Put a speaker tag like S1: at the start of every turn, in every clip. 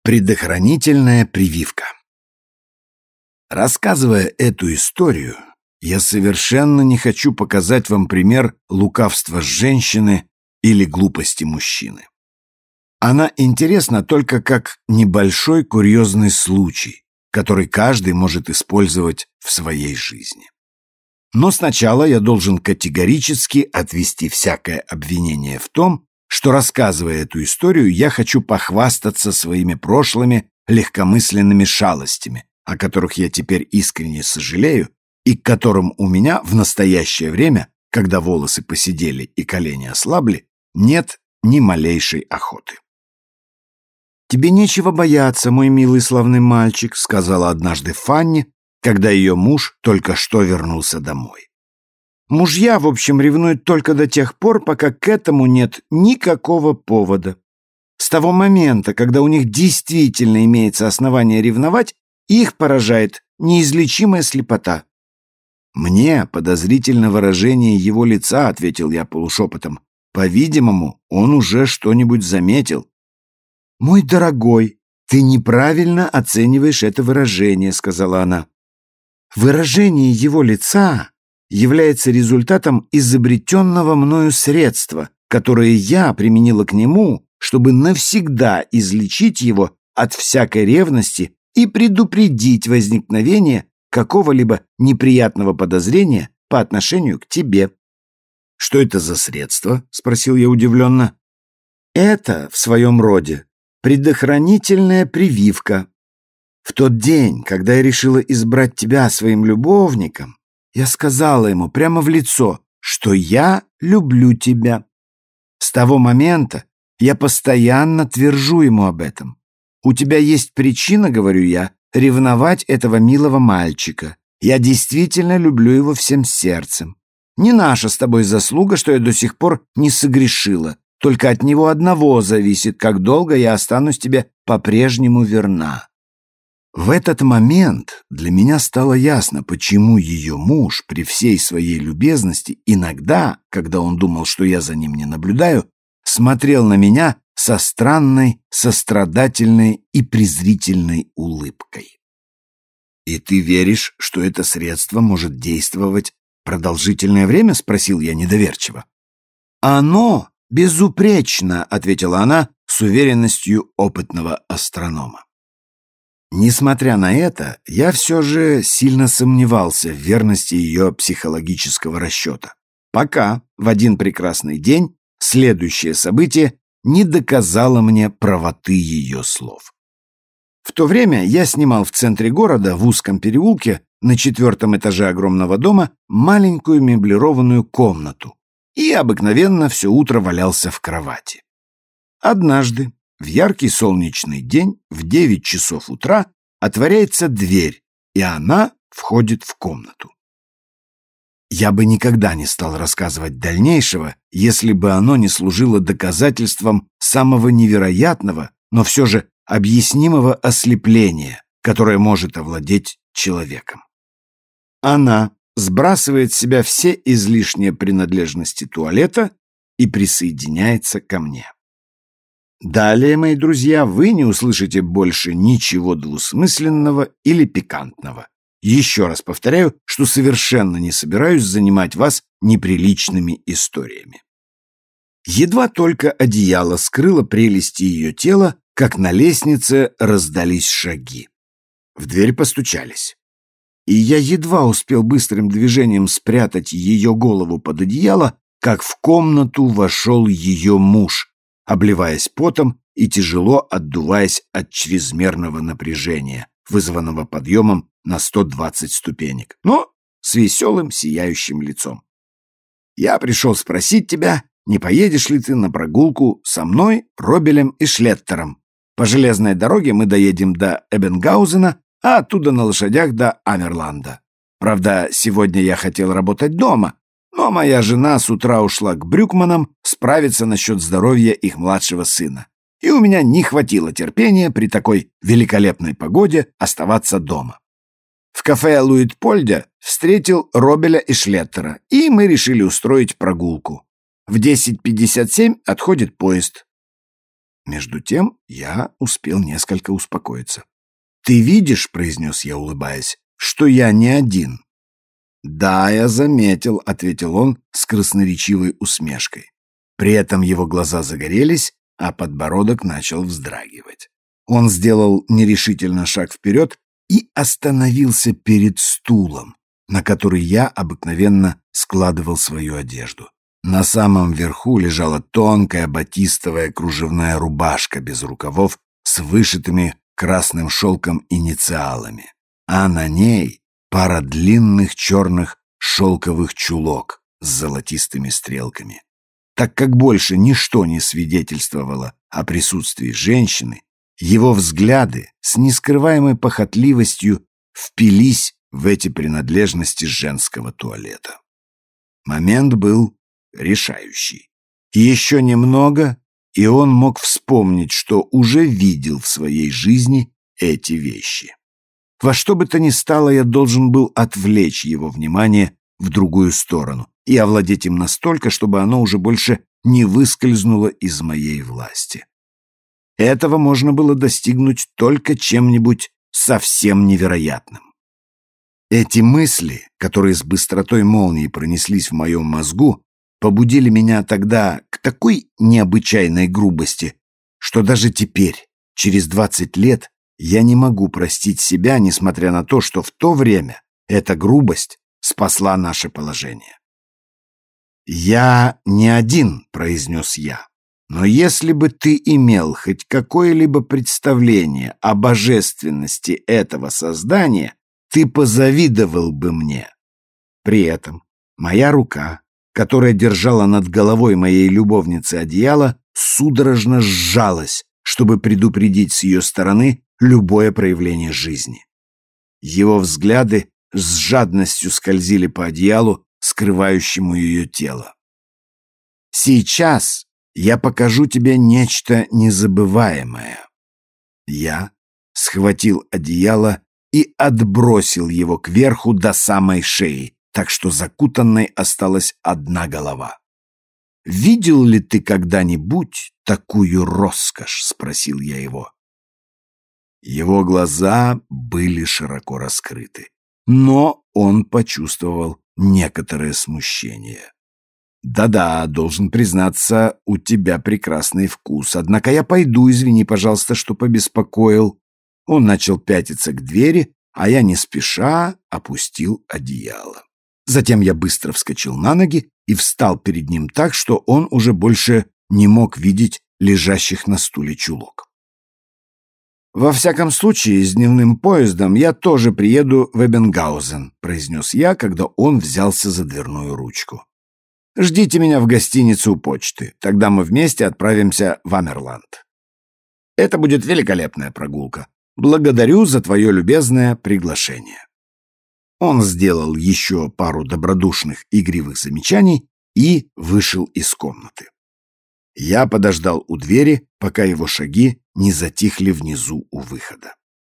S1: Предохранительная прививка. Рассказывая эту историю, я совершенно не хочу показать вам пример лукавства женщины или глупости мужчины. Она интересна только как небольшой курьезный случай, который каждый может использовать в своей жизни. Но сначала я должен категорически отвести всякое обвинение в том, что, рассказывая эту историю, я хочу похвастаться своими прошлыми легкомысленными шалостями, о которых я теперь искренне сожалею и к которым у меня в настоящее время, когда волосы поседели и колени ослабли, нет ни малейшей охоты. «Тебе нечего бояться, мой милый славный мальчик», — сказала однажды Фанни, когда ее муж только что вернулся домой. «Мужья, в общем, ревнуют только до тех пор, пока к этому нет никакого повода. С того момента, когда у них действительно имеется основание ревновать, их поражает неизлечимая слепота». «Мне подозрительно выражение его лица», — ответил я полушепотом. «По-видимому, он уже что-нибудь заметил». «Мой дорогой, ты неправильно оцениваешь это выражение», — сказала она. «Выражение его лица является результатом изобретенного мною средства, которое я применила к нему, чтобы навсегда излечить его от всякой ревности и предупредить возникновение какого-либо неприятного подозрения по отношению к тебе». «Что это за средство?» — спросил я удивленно. «Это, в своем роде, предохранительная прививка. В тот день, когда я решила избрать тебя своим любовником, я сказала ему прямо в лицо, что я люблю тебя. С того момента я постоянно твержу ему об этом. У тебя есть причина, говорю я, ревновать этого милого мальчика. Я действительно люблю его всем сердцем. Не наша с тобой заслуга, что я до сих пор не согрешила. Только от него одного зависит, как долго я останусь тебе по-прежнему верна». В этот момент для меня стало ясно, почему ее муж при всей своей любезности иногда, когда он думал, что я за ним не наблюдаю, смотрел на меня со странной, сострадательной и презрительной улыбкой. «И ты веришь, что это средство может действовать продолжительное время?» — спросил я недоверчиво. «Оно безупречно», — ответила она с уверенностью опытного астронома. Несмотря на это, я все же сильно сомневался в верности ее психологического расчета, пока в один прекрасный день следующее событие не доказало мне правоты ее слов. В то время я снимал в центре города, в узком переулке, на 4-м этаже огромного дома, маленькую меблированную комнату и обыкновенно все утро валялся в кровати. Однажды, в яркий солнечный день, в 9 часов утра, отворяется дверь, и она входит в комнату. Я бы никогда не стал рассказывать дальнейшего, если бы оно не служило доказательством самого невероятного, но все же объяснимого ослепления, которое может овладеть человеком. Она сбрасывает с себя все излишние принадлежности туалета и присоединяется ко мне. Далее, мои друзья, вы не услышите больше ничего двусмысленного или пикантного. Еще раз повторяю, что совершенно не собираюсь занимать вас неприличными историями. Едва только одеяло скрыло прелести ее тела, как на лестнице раздались шаги. В дверь постучались. И я едва успел быстрым движением спрятать ее голову под одеяло, как в комнату вошел ее муж, обливаясь потом и тяжело отдуваясь от чрезмерного напряжения, вызванного подъемом на 120 ступенек, но с веселым сияющим лицом. «Я пришел спросить тебя, не поедешь ли ты на прогулку со мной, Робелем и Шлеттером? По железной дороге мы доедем до Эбенгаузена, а оттуда на лошадях до Амерланда. Правда, сегодня я хотел работать дома, но моя жена с утра ушла к Брюкманам справиться насчет здоровья их младшего сына, и у меня не хватило терпения при такой великолепной погоде оставаться дома. В кафе Луитпольде встретил Робеля и Шлеттера, и мы решили устроить прогулку. В 10:57 отходит поезд. Между тем я успел несколько успокоиться. «Ты видишь, — произнес я, улыбаясь, — что я не один». «Да, я заметил», — ответил он с красноречивой усмешкой. При этом его глаза загорелись, а подбородок начал вздрагивать. Он сделал нерешительно шаг вперед и остановился перед стулом, на который я обыкновенно складывал свою одежду. На самом верху лежала тонкая батистовая кружевная рубашка без рукавов с вышитыми красным шелком инициалами, а на ней пара длинных черных шелковых чулок с золотистыми стрелками. Так как больше ничто не свидетельствовало о присутствии женщины, его взгляды с нескрываемой похотливостью впились в эти принадлежности женского туалета. Момент был решающий. Еще немного, и он мог вспомнить, что уже видел в своей жизни эти вещи. Во что бы то ни стало, я должен был отвлечь его внимание в другую сторону и овладеть им настолько, чтобы оно уже больше не выскользнуло из моей власти. Этого можно было достигнуть только чем-нибудь совсем невероятным. Эти мысли, которые с быстротой молнии пронеслись в моем мозгу, побудили меня тогда к такой необычайной грубости, что даже теперь, через 20 лет, я не могу простить себя, несмотря на то, что в то время эта грубость спасла наше положение. «Я не один», — произнес я, — «но если бы ты имел хоть какое-либо представление о божественности этого создания, ты позавидовал бы мне». При этом моя рука, которая держала над головой моей любовницы одеяло, судорожно сжалась, чтобы предупредить с ее стороны любое проявление жизни. Его взгляды с жадностью скользили по одеялу, скрывающему ее тело. «Сейчас я покажу тебе нечто незабываемое». Я схватил одеяло и отбросил его кверху до самой шеи, так что закутанной осталась одна голова. «Видел ли ты когда-нибудь такую роскошь?» — спросил я его. Его глаза были широко раскрыты, но он почувствовал некоторое смущение. «Да-да, должен признаться, у тебя прекрасный вкус, однако я пойду, извини, пожалуйста, что побеспокоил». Он начал пятиться к двери, а я не спеша опустил одеяло. Затем я быстро вскочил на ноги и встал перед ним так, что он уже больше не мог видеть лежащих на стуле чулок. «Во всяком случае, с дневным поездом я тоже приеду в Эббингаузен», — произнес я, когда он взялся за дверную ручку. «Ждите меня в гостинице у почты, тогда мы вместе отправимся в Амерланд. Это будет великолепная прогулка. Благодарю за твое любезное приглашение». Он сделал еще пару добродушных игривых замечаний и вышел из комнаты. Я подождал у двери, пока его шаги не затихли внизу у выхода.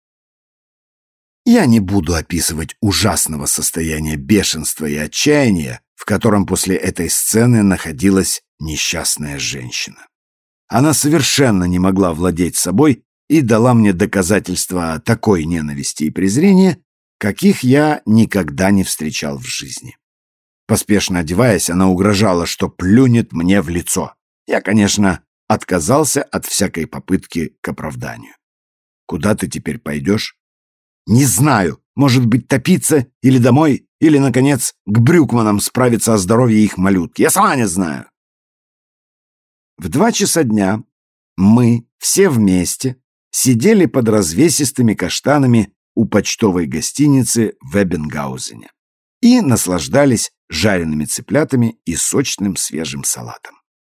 S1: Я не буду описывать ужасного состояния бешенства и отчаяния, в котором после этой сцены находилась несчастная женщина. Она совершенно не могла владеть собой и дала мне доказательства такой ненависти и презрения, каких я никогда не встречал в жизни. Поспешно одеваясь, она угрожала, что плюнет мне в лицо. Я, конечно, отказался от всякой попытки к оправданию. «Куда ты теперь пойдешь?» «Не знаю. Может быть, топиться или домой, или, наконец, к Брюкманам справиться о здоровье их малютки. Я сама не знаю». В 2 часа дня мы все вместе сидели под развесистыми каштанами у почтовой гостиницы в Эббингаузене и наслаждались жареными цыплятами и сочным свежим салатом.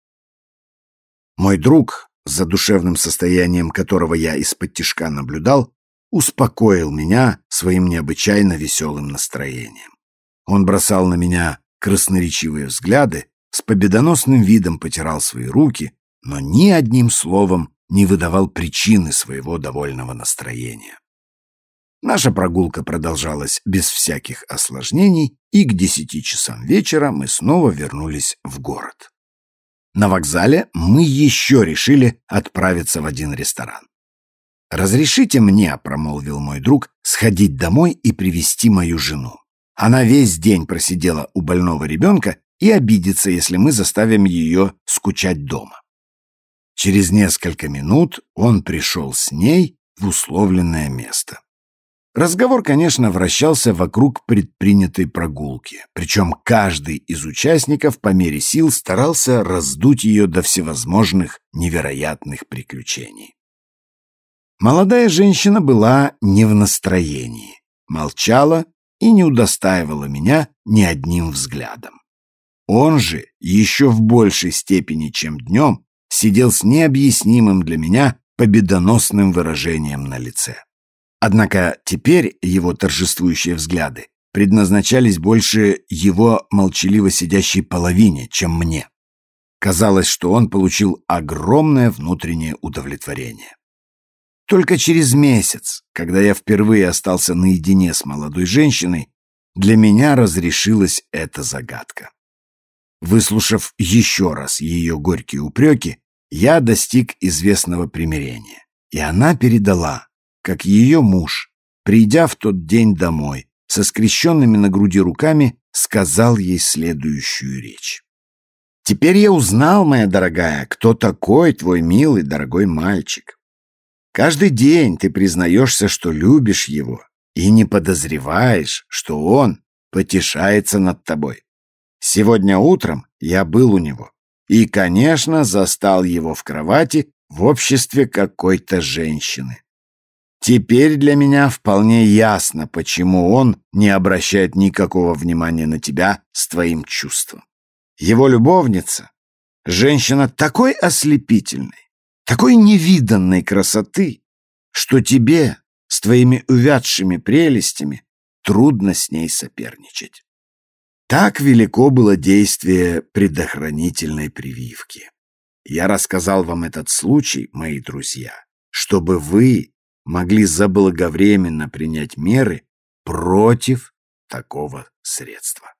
S1: Мой друг, с задушевным состоянием которого я исподтишка наблюдал, успокоил меня своим необычайно веселым настроением. Он бросал на меня красноречивые взгляды, с победоносным видом потирал свои руки, но ни одним словом не выдавал причины своего довольного настроения. Наша прогулка продолжалась без всяких осложнений, и к 10 часам вечера мы снова вернулись в город. На вокзале мы еще решили отправиться в один ресторан. «Разрешите мне, — промолвил мой друг, — сходить домой и привести мою жену. Она весь день просидела у больного ребенка и обидится, если мы заставим ее скучать дома». Через несколько минут он пришел с ней в условленное место. Разговор, конечно, вращался вокруг предпринятой прогулки, причем каждый из участников по мере сил старался раздуть ее до всевозможных невероятных приключений. Молодая женщина была не в настроении, молчала и не удостаивала меня ни одним взглядом. Он же еще в большей степени, чем днем, сидел с необъяснимым для меня победоносным выражением на лице. Однако теперь его торжествующие взгляды предназначались больше его молчаливо сидящей половине, чем мне. Казалось, что он получил огромное внутреннее удовлетворение. Только через месяц, когда я впервые остался наедине с молодой женщиной, для меня разрешилась эта загадка. Выслушав еще раз ее горькие упреки, я достиг известного примирения, и она передала, как ее муж, придя в тот день домой, со скрещенными на груди руками, сказал ей следующую речь. «Теперь я узнал, моя дорогая, кто такой твой милый, дорогой мальчик. Каждый день ты признаешься, что любишь его, и не подозреваешь, что он потешается над тобой. Сегодня утром я был у него и, конечно, застал его в кровати в обществе какой-то женщины. Теперь для меня вполне ясно, почему он не обращает никакого внимания на тебя с твоим чувством. Его любовница — женщина такой ослепительной, такой невиданной красоты, что тебе с твоими увядшими прелестями трудно с ней соперничать. Так велико было действие предохранительной прививки. Я рассказал вам этот случай, мои друзья, чтобы вы могли заблаговременно принять меры против такого средства.